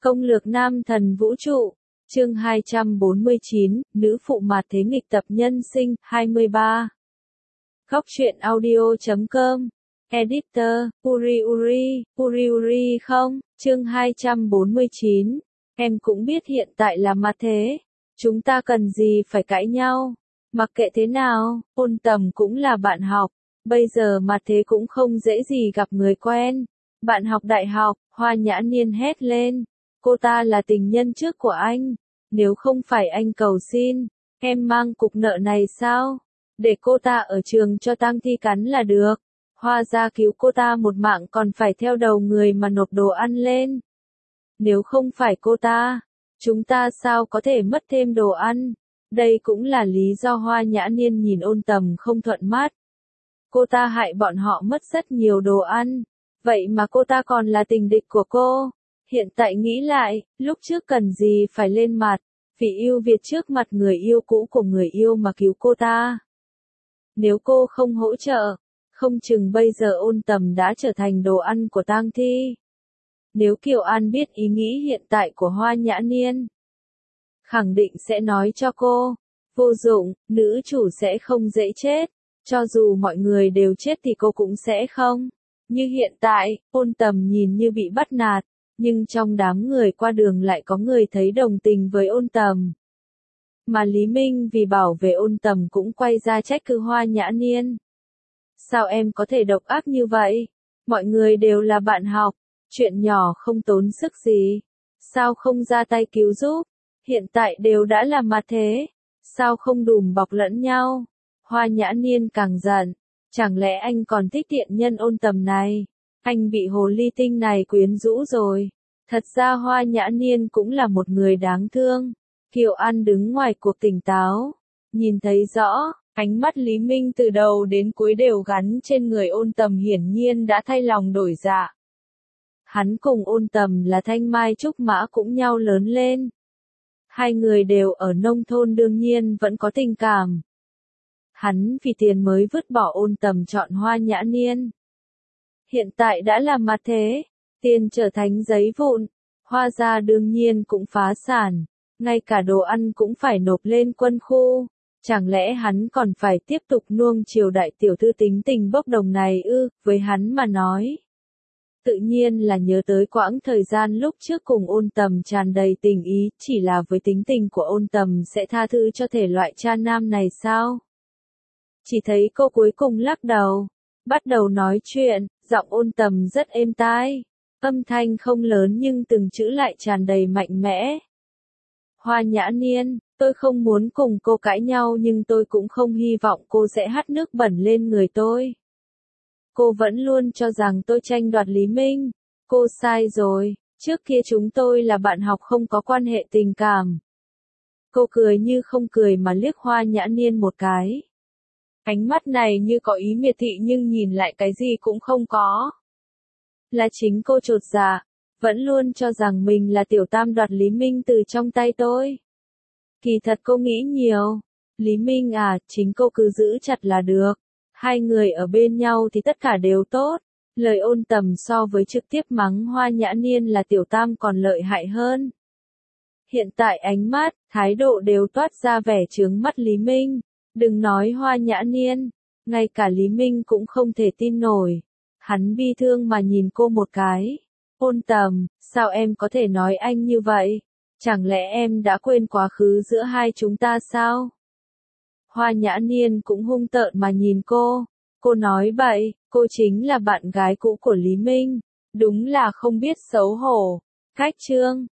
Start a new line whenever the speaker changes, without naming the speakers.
Công lược nam thần vũ trụ, chương 249, nữ phụ mạt thế nghịch tập nhân sinh, 23. Góc truyện audio.com, editor, Uri không, chương 249, em cũng biết hiện tại là mặt thế, chúng ta cần gì phải cãi nhau, mặc kệ thế nào, Ôn Tầm cũng là bạn học, bây giờ mặt thế cũng không dễ gì gặp người quen. Bạn học đại học, Hoa Nhã Niên hét lên. Cô ta là tình nhân trước của anh. Nếu không phải anh cầu xin, em mang cục nợ này sao? Để cô ta ở trường cho tang thi cắn là được. Hoa gia cứu cô ta một mạng còn phải theo đầu người mà nộp đồ ăn lên. Nếu không phải cô ta, chúng ta sao có thể mất thêm đồ ăn? Đây cũng là lý do Hoa Nhã Niên nhìn Ôn Tầm không thuận mắt. Cô ta hại bọn họ mất rất nhiều đồ ăn. Vậy mà cô ta còn là tình địch của cô. Hiện tại nghĩ lại, lúc trước cần gì phải lên mặt, vì yêu Việt trước mặt người yêu cũ của người yêu mà cứu cô ta. Nếu cô không hỗ trợ, không chừng bây giờ Ôn Tầm đã trở thành đồ ăn của tang thi. Nếu Kiều An biết ý nghĩ hiện tại của Hoa Nhã Niên, khẳng định sẽ nói cho cô, vô dụng, nữ chủ sẽ không dễ chết, cho dù mọi người đều chết thì cô cũng sẽ không. Như hiện tại, Ôn Tầm nhìn như bị bắt nạt, nhưng trong đám người qua đường lại có người thấy đồng tình với Ôn Tầm. Mà Lý Minh vì bảo vệ Ôn Tầm cũng quay ra trách cứ Hoa Nhã Niên. Sao em có thể độc ác như vậy? Mọi người đều là bạn học, chuyện nhỏ không tốn sức gì. Sao không ra tay cứu giúp? Hiện tại đều đã là mặt thế. Sao không đùm bọc lẫn nhau? Hoa Nhã Niên càng giận. Chẳng lẽ anh còn thích tiện nhân Ôn Tầm này? Anh bị hồ ly tinh này quyến rũ rồi. Thật ra Hoa Nhã Niên cũng là một người đáng thương. Kiều An đứng ngoài cuộc tỉnh táo. Nhìn thấy rõ, ánh mắt Lý Minh từ đầu đến cuối đều gắn trên người Ôn Tầm hiển nhiên đã thay lòng đổi dạ. Hắn cùng Ôn Tầm là thanh mai trúc mã cũng nhau lớn lên. Hai người đều ở nông thôn đương nhiên vẫn có tình cảm. Hắn vì tiền mới vứt bỏ Ôn Tầm chọn Hoa Nhã Niên. Hiện tại đã là mặt thế, tiền trở thành giấy vụn, Hoa gia đương nhiên cũng phá sản, ngay cả đồ ăn cũng phải nộp lên quân khu. Chẳng lẽ hắn còn phải tiếp tục nuông chiều đại tiểu thư tính tình bốc đồng này ư? Với hắn mà nói, tự nhiên là nhớ tới quãng thời gian lúc trước cùng Ôn Tầm tràn đầy tình ý, chỉ là với tính tình của Ôn Tầm sẽ tha thứ cho thể loại cha nam này sao? Chỉ thấy cô cuối cùng lắc đầu, bắt đầu nói chuyện, giọng Ôn Tầm rất êm tai, âm thanh không lớn nhưng từng chữ lại tràn đầy mạnh mẽ. Hoa Nhã Niên, tôi không muốn cùng cô cãi nhau nhưng tôi cũng không hy vọng cô sẽ hắt nước bẩn lên người tôi. Cô vẫn luôn cho rằng tôi tranh đoạt Lý Minh. Cô sai rồi, trước kia chúng tôi là bạn học không có quan hệ tình cảm. Cô cười như không cười mà liếc Hoa Nhã Niên một cái. Ánh mắt này như có ý miệt thị nhưng nhìn lại cái gì cũng không có. Là chính cô chột dạ, vẫn luôn cho rằng mình là tiểu tam đoạt Lý Minh từ trong tay tôi. Kỳ thật cô nghĩ nhiều. Lý Minh à, chính cô cứ giữ chặt là được. Hai người ở bên nhau thì tất cả đều tốt. Lời Ôn Tầm so với trực tiếp mắng Hoa Nhã Niên là tiểu tam còn lợi hại hơn. Hiện tại ánh mắt, thái độ đều toát ra vẻ chướng mắt Lý Minh. Đừng nói Hoa Nhã Niên, ngay cả Lý Minh cũng không thể tin nổi. Hắn bi thương mà nhìn cô một cái. Ôn Tầm, sao em có thể nói anh như vậy? Chẳng lẽ em đã quên quá khứ giữa hai chúng ta sao? Hoa Nhã Niên cũng hung tợn mà nhìn cô. Cô nói bậy, cô chính là bạn gái cũ của Lý Minh. Đúng là không biết xấu hổ. Cách chương